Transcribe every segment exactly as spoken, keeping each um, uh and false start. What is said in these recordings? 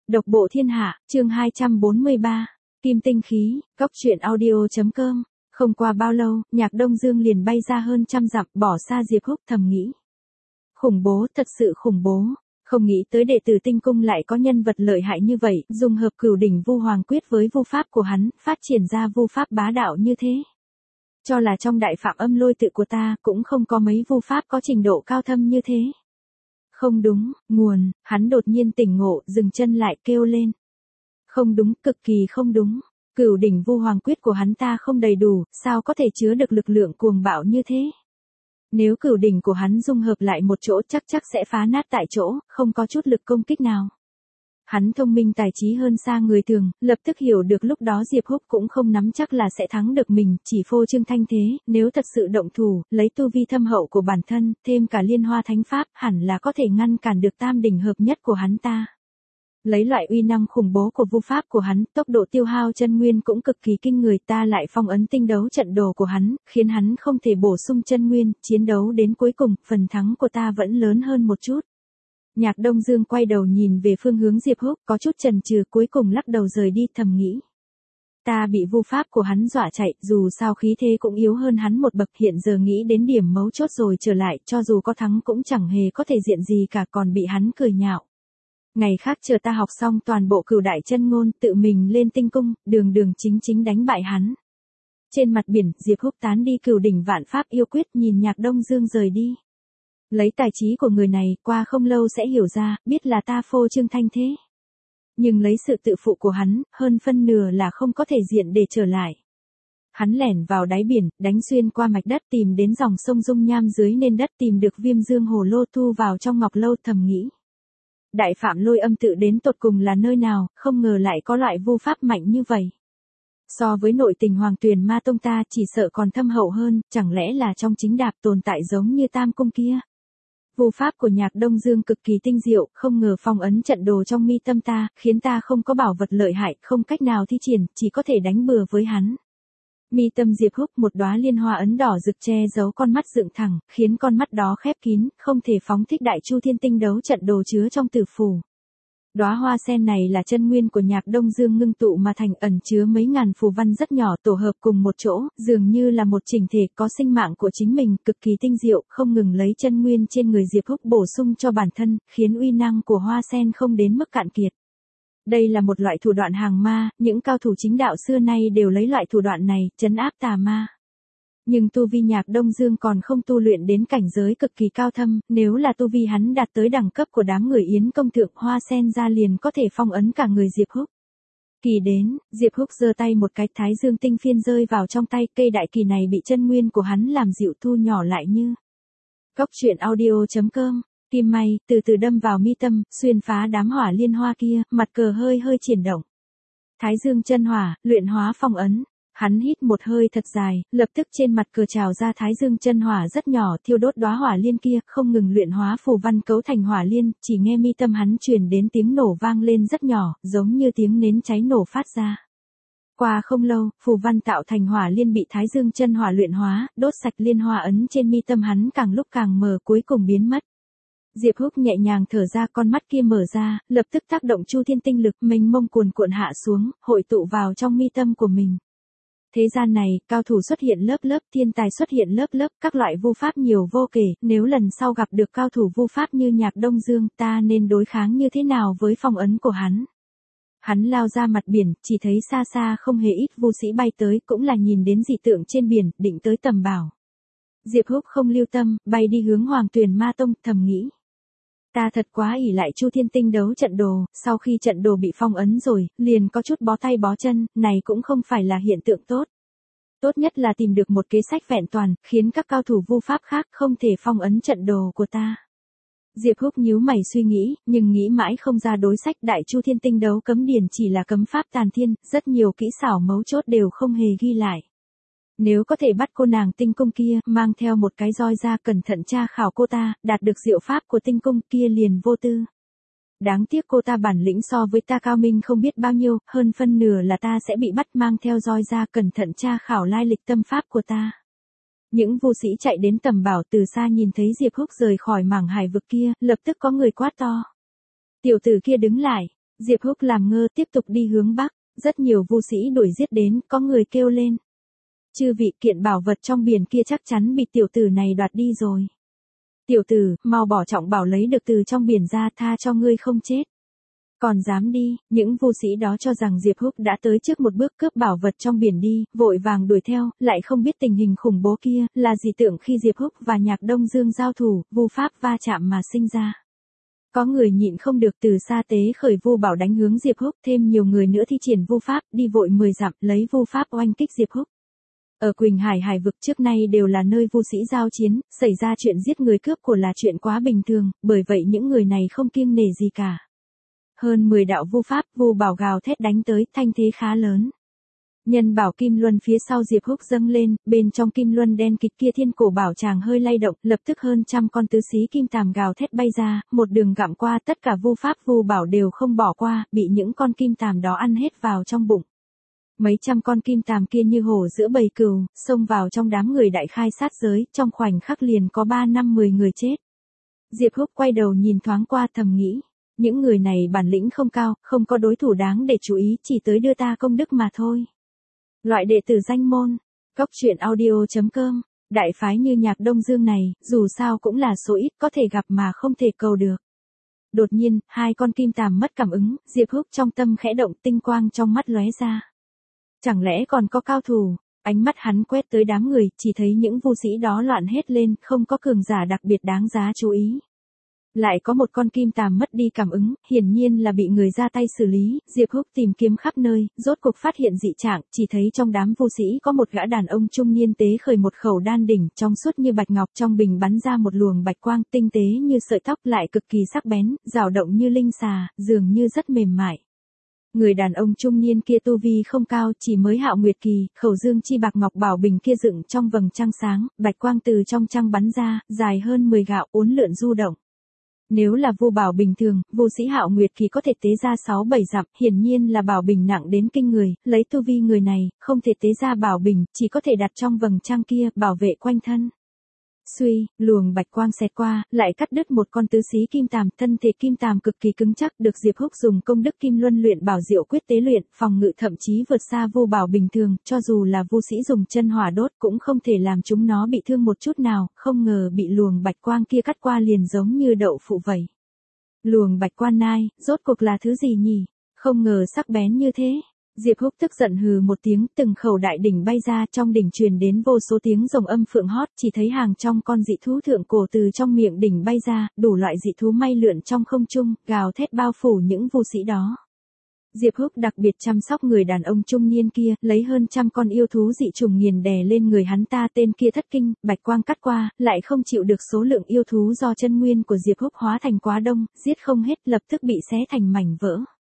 Độc bộ thiên hạ, chương hai trăm bốn mươi ba, Kim tinh khí, góc truyện audio.com. Không qua bao lâu, Nhạc Đông Dương liền bay ra hơn trăm dặm, bỏ xa Diệp Húc, thầm nghĩ. Khủng bố, thật sự khủng bố. Không nghĩ tới đệ tử Tinh Cung lại có nhân vật lợi hại như vậy, dùng hợp Cửu đỉnh Vu Hoàng quyết với vu pháp của hắn, phát triển ra vu pháp bá đạo như thế. Cho là trong đại phạm âm lôi tự của ta, cũng không có mấy vu pháp có trình độ cao thâm như thế. Không đúng, nguồn, hắn đột nhiên tỉnh ngộ, dừng chân lại kêu lên. Không đúng, cực kỳ không đúng. Cửu đỉnh Vu Hoàng quyết của hắn ta không đầy đủ, sao có thể chứa được lực lượng cuồng bạo như thế? Nếu cửu đỉnh của hắn dung hợp lại một chỗ chắc chắc sẽ phá nát tại chỗ, không có chút lực công kích nào. Hắn thông minh tài trí hơn xa người thường, lập tức hiểu được lúc đó Diệp Húc cũng không nắm chắc là sẽ thắng được mình, chỉ phô trương thanh thế, nếu thật sự động thủ, lấy tu vi thâm hậu của bản thân, thêm cả liên hoa thánh pháp, hẳn là có thể ngăn cản được tam đỉnh hợp nhất của hắn ta. Lấy loại uy năng khủng bố của vu pháp của hắn, tốc độ tiêu hao chân nguyên cũng cực kỳ kinh người, ta lại phong ấn tinh đấu trận đồ của hắn, khiến hắn không thể bổ sung chân nguyên, chiến đấu đến cuối cùng, phần thắng của ta vẫn lớn hơn một chút. Nhạc Đông Dương quay đầu nhìn về phương hướng Diệp Húc, có chút chần chừ, cuối cùng lắc đầu rời đi, thầm nghĩ. Ta bị vu pháp của hắn dọa chạy, dù sao khí thế cũng yếu hơn hắn một bậc, hiện giờ nghĩ đến điểm mấu chốt rồi trở lại, cho dù có thắng cũng chẳng hề có thể diện gì cả, còn bị hắn cười nhạo. Ngày khác chờ ta học xong toàn bộ Cửu đại chân ngôn, tự mình lên Tinh Cung, đường đường chính chính đánh bại hắn. Trên mặt biển, Diệp Húc tán đi Cửu đỉnh vạn pháp yêu quyết, nhìn Nhạc Đông Dương rời đi. Lấy tài trí của người này, qua không lâu sẽ hiểu ra, biết là ta phô trương thanh thế. Nhưng lấy sự tự phụ của hắn, hơn phân nửa là không có thể diện để trở lại. Hắn lẻn vào đáy biển, đánh xuyên qua mạch đất, tìm đến dòng sông dung nham dưới nền đất, tìm được Viêm Dương Hồ Lô, thu vào trong ngọc lâu, thầm nghĩ. Đại phạm lôi âm tự đến tột cùng là nơi nào, không ngờ lại có loại vu pháp mạnh như vậy. So với nội tình Hoàng Tuyền Ma Tông ta chỉ sợ còn thâm hậu hơn, chẳng lẽ là trong chính đạp tồn tại giống như Tam Cung kia. Vu pháp của Nhạc Đông Dương cực kỳ tinh diệu, không ngờ phong ấn trận đồ trong mi tâm ta, khiến ta không có bảo vật lợi hại, không cách nào thi triển, chỉ có thể đánh bừa với hắn. Mi tâm Diệp Húc, một đóa liên hoa ấn đỏ rực che giấu con mắt dựng thẳng, khiến con mắt đó khép kín, không thể phóng thích đại chu thiên tinh đấu trận đồ chứa trong tử phù. Đóa hoa sen này là chân nguyên của Nhạc Đông Dương ngưng tụ mà thành, ẩn chứa mấy ngàn phù văn rất nhỏ tổ hợp cùng một chỗ, dường như là một chỉnh thể có sinh mạng của chính mình, cực kỳ tinh diệu, không ngừng lấy chân nguyên trên người Diệp Húc bổ sung cho bản thân, khiến uy năng của hoa sen không đến mức cạn kiệt. Đây là một loại thủ đoạn hàng ma, những cao thủ chính đạo xưa nay đều lấy loại thủ đoạn này, trấn áp tà ma. Nhưng tu vi Nhạc Đông Dương còn không tu luyện đến cảnh giới cực kỳ cao thâm, nếu là tu vi hắn đạt tới đẳng cấp của đám người Yến công thượng, hoa sen ra liền có thể phong ấn cả người Diệp Húc. Kỳ đến, Diệp Húc giơ tay một cái, thái dương tinh phiên rơi vào trong tay, cây đại kỳ này bị chân nguyên của hắn làm dịu thu nhỏ lại như. Góc truyện audio.com. Kim may, từ từ đâm vào mi tâm, xuyên phá đám hỏa liên hoa kia, mặt cờ hơi hơi chuyển động. Thái dương chân hỏa, luyện hóa phong ấn. Hắn hít một hơi thật dài, lập tức trên mặt cờ trào ra thái dương chân hỏa rất nhỏ, thiêu đốt đóa hỏa liên kia, không ngừng luyện hóa phù văn cấu thành hỏa liên, chỉ nghe mi tâm hắn truyền đến tiếng nổ vang lên rất nhỏ, giống như tiếng nến cháy nổ phát ra. Qua không lâu, phù văn tạo thành hỏa liên bị thái dương chân hỏa luyện hóa, đốt sạch liên hoa ấn trên mi tâm hắn càng lúc càng mờ, cuối cùng biến mất. Diệp Húc nhẹ nhàng thở ra, con mắt kia mở ra, lập tức tác động chu thiên tinh lực mênh mông cuồn cuộn hạ xuống, hội tụ vào trong mi tâm của mình. Thế gian này, cao thủ xuất hiện lớp lớp, thiên tài xuất hiện lớp lớp, các loại vu pháp nhiều vô kể, nếu lần sau gặp được cao thủ vu pháp như Nhạc Đông Dương, ta nên đối kháng như thế nào với phong ấn của hắn? Hắn lao ra mặt biển, chỉ thấy xa xa không hề ít vu sĩ bay tới, cũng là nhìn đến dị tượng trên biển, định tới tầm bảo. Diệp Húc không lưu tâm, bay đi hướng Hoàng Tuyền Ma Tông, thầm nghĩ. Ta thật quá ỷ lại chu thiên tinh đấu trận đồ, sau khi trận đồ bị phong ấn rồi, liền có chút bó tay bó chân, này cũng không phải là hiện tượng tốt. Tốt nhất là tìm được một kế sách vẹn toàn, khiến các cao thủ vu pháp khác không thể phong ấn trận đồ của ta. Diệp Húc nhíu mày suy nghĩ, nhưng nghĩ mãi không ra đối sách, đại chu thiên tinh đấu cấm điển chỉ là cấm pháp tàn thiên, rất nhiều kỹ xảo mấu chốt đều không hề ghi lại. Nếu có thể bắt cô nàng Tinh Cung kia, mang theo một cái roi ra, cẩn thận tra khảo cô ta, đạt được diệu pháp của Tinh Cung kia liền vô tư. Đáng tiếc cô ta bản lĩnh so với ta cao minh không biết bao nhiêu, hơn phân nửa là ta sẽ bị bắt mang theo roi ra, cẩn thận tra khảo lai lịch tâm pháp của ta. Những vu sĩ chạy đến tầm bảo, từ xa nhìn thấy Diệp Húc rời khỏi mảng hải vực kia, lập tức có người quát to. Tiểu tử kia đứng lại. Diệp Húc làm ngơ tiếp tục đi hướng bắc, rất nhiều vu sĩ đuổi giết đến, có người kêu lên. Chư vị, kiện bảo vật trong biển kia chắc chắn bị tiểu tử này đoạt đi rồi. Tiểu tử, mau bỏ trọng bảo lấy được từ trong biển ra, tha cho ngươi không chết. Còn dám đi, những vu sĩ đó cho rằng Diệp Húc đã tới trước một bước cướp bảo vật trong biển đi, vội vàng đuổi theo, lại không biết tình hình khủng bố kia, là dị tượng khi Diệp Húc và Nhạc Đông Dương giao thủ, vu pháp va chạm mà sinh ra. Có người nhịn không được từ xa tế khởi vu bảo đánh hướng Diệp Húc, thêm nhiều người nữa thi triển vu pháp, đi vội mười dặm, lấy vu pháp oanh kích Diệp Húc. Ở Quỳnh Hải hải vực trước nay đều là nơi vu sĩ giao chiến, xảy ra chuyện giết người cướp của là chuyện quá bình thường, bởi vậy những người này không kiêng nể gì cả. Hơn mười đạo vu pháp, vu bảo gào thét đánh tới, thanh thế khá lớn. Nhân bảo kim luân phía sau Diệp Húc dâng lên, bên trong kim luân đen kịch kia thiên cổ bảo tràng hơi lay động, lập tức hơn trăm con tứ xí kim tàm gào thét bay ra, một đường gặm qua, tất cả vu pháp vu bảo đều không bỏ qua, bị những con kim tàm đó ăn hết vào trong bụng. Mấy trăm con kim tàm kia như hổ giữa bầy cừu, xông vào trong đám người đại khai sát giới, trong khoảnh khắc liền có ba năm mười người chết. Diệp Húc quay đầu nhìn thoáng qua thầm nghĩ, những người này bản lĩnh không cao, không có đối thủ đáng để chú ý, chỉ tới đưa ta công đức mà thôi. Loại đệ tử danh môn, cốc truyện audio chấm com, đại phái như Nhạc Đông Dương này, dù sao cũng là số ít có thể gặp mà không thể cầu được. Đột nhiên, hai con kim tàm mất cảm ứng, Diệp Húc trong tâm khẽ động, tinh quang trong mắt lóe ra. Chẳng lẽ còn có cao thủ? Ánh mắt hắn quét tới đám người, chỉ thấy những vu sĩ đó loạn hết lên, không có cường giả đặc biệt đáng giá chú ý. Lại có một con kim tàm mất đi cảm ứng, hiển nhiên là bị người ra tay xử lý, Diệp Húc tìm kiếm khắp nơi, rốt cuộc phát hiện dị trạng, chỉ thấy trong đám vu sĩ có một gã đàn ông trung niên tế khởi một khẩu đan đỉnh, trong suốt như bạch ngọc, trong bình bắn ra một luồng bạch quang, tinh tế như sợi tóc, lại cực kỳ sắc bén, dao động như linh xà, dường như rất mềm mại. Người đàn ông trung niên kia tu vi không cao, chỉ mới hạo nguyệt kỳ, khẩu dương chi bạc ngọc bảo bình kia dựng trong vầng trăng sáng, bạch quang từ trong trăng bắn ra, dài hơn mười gạo, uốn lượn du động. Nếu là vu bảo bình thường, vu sĩ hạo nguyệt kỳ có thể tế ra sáu bảy dặm, hiển nhiên là bảo bình nặng đến kinh người, lấy tu vi người này, không thể tế ra bảo bình, chỉ có thể đặt trong vầng trăng kia, bảo vệ quanh thân. Suy, luồng bạch quang xẹt qua, lại cắt đứt một con tứ xí kim tàm, thân thể kim tàm cực kỳ cứng chắc, được Diệp Húc dùng công đức kim luân luyện bảo diệu quyết tế luyện, phòng ngự thậm chí vượt xa vu bảo bình thường, cho dù là vu sĩ dùng chân hỏa đốt cũng không thể làm chúng nó bị thương một chút nào, không ngờ bị luồng bạch quang kia cắt qua liền giống như đậu phụ vậy. Luồng bạch quang nai, rốt cuộc là thứ gì nhỉ? Không ngờ sắc bén như thế. Diệp Húc tức giận hừ một tiếng, từng khẩu đại đỉnh bay ra, trong đỉnh truyền đến vô số tiếng rồng âm phượng hót, chỉ thấy hàng trong con dị thú thượng cổ từ trong miệng đỉnh bay ra, đủ loại dị thú may lượn trong không trung, gào thét bao phủ những vu sĩ đó. Diệp Húc đặc biệt chăm sóc người đàn ông trung niên kia, lấy hơn trăm con yêu thú dị trùng nghiền đè lên người hắn ta, tên kia thất kinh, bạch quang cắt qua, lại không chịu được số lượng yêu thú do chân nguyên của Diệp Húc hóa thành quá đông, giết không hết, lập tức bị xé thành mảnh vỡ.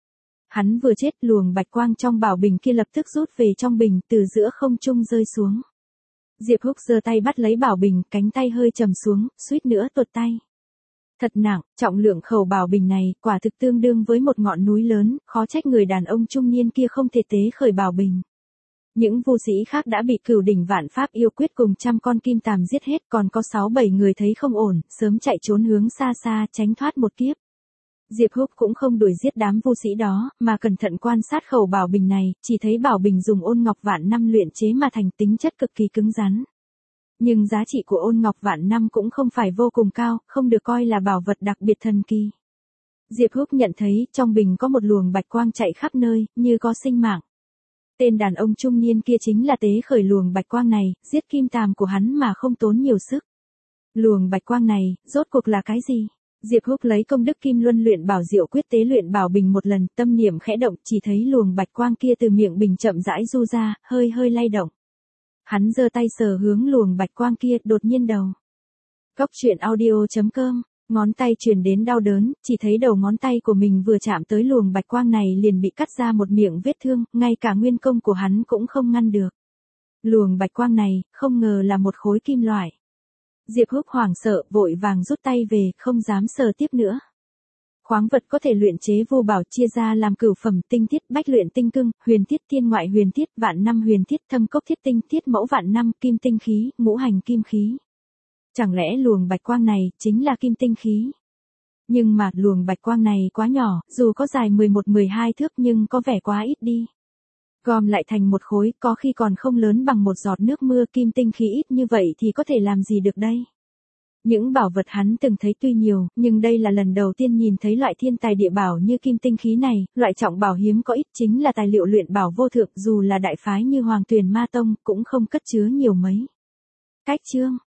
Hắn vừa chết, luồng bạch quang trong bảo bình kia lập tức rút về trong bình, từ giữa không trung rơi xuống. Diệp Húc giơ tay bắt lấy bảo bình, cánh tay hơi trầm xuống, suýt nữa tuột tay. Thật nặng, trọng lượng khẩu bảo bình này, quả thực tương đương với một ngọn núi lớn, khó trách người đàn ông trung niên kia không thể tế khởi bảo bình. Những vu sĩ khác đã bị cửu đỉnh vạn pháp yêu quyết cùng trăm con kim tàm giết hết, còn có sáu bảy người thấy không ổn, sớm chạy trốn hướng xa xa, tránh thoát một kiếp. Diệp Húc cũng không đuổi giết đám vu sĩ đó, mà cẩn thận quan sát khẩu bảo bình này, chỉ thấy bảo bình dùng ôn ngọc vạn năm luyện chế mà thành, tính chất cực kỳ cứng rắn. Nhưng giá trị của ôn ngọc vạn năm cũng không phải vô cùng cao, không được coi là bảo vật đặc biệt thần kỳ. Diệp Húc nhận thấy, trong bình có một luồng bạch quang chạy khắp nơi, như có sinh mạng. Tên đàn ông trung niên kia chính là tế khởi luồng bạch quang này, giết kim tàm của hắn mà không tốn nhiều sức. Luồng bạch quang này, rốt cuộc là cái gì? Diệp Húc lấy công đức kim luân luyện bảo diệu quyết tế luyện bảo bình một lần, tâm niệm khẽ động, chỉ thấy luồng bạch quang kia từ miệng bình chậm rãi du ra, hơi hơi lay động. Hắn giơ tay sờ hướng luồng bạch quang kia, đột nhiên đầu. Cốc truyện audio chấm com, ngón tay truyền đến đau đớn, chỉ thấy đầu ngón tay của mình vừa chạm tới luồng bạch quang này liền bị cắt ra một miệng vết thương, ngay cả nguyên công của hắn cũng không ngăn được. Luồng bạch quang này, không ngờ là một khối kim loại. Diệp Húc hoảng sợ, vội vàng rút tay về, không dám sờ tiếp nữa. Khoáng vật có thể luyện chế vô bảo chia ra làm cửu phẩm, tinh thiết, bách luyện tinh cưng, huyền thiết, thiên ngoại huyền thiết, vạn năm huyền thiết, thâm cốc thiết tinh, thiết mẫu vạn năm, kim tinh khí, ngũ hành kim khí. Chẳng lẽ luồng bạch quang này chính là kim tinh khí? Nhưng mà luồng bạch quang này quá nhỏ, dù có dài mười một mười hai thước nhưng có vẻ quá ít đi. Gom lại thành một khối, có khi còn không lớn bằng một giọt nước mưa. Kim tinh khí ít như vậy thì có thể làm gì được đây? Những bảo vật hắn từng thấy tuy nhiều, nhưng đây là lần đầu tiên nhìn thấy loại thiên tài địa bảo như kim tinh khí này. Loại trọng bảo hiếm có ít chính là tài liệu luyện bảo vô thượng, dù là đại phái như Hoàng Tuyền Ma Tông cũng không cất chứa nhiều mấy. Cách chương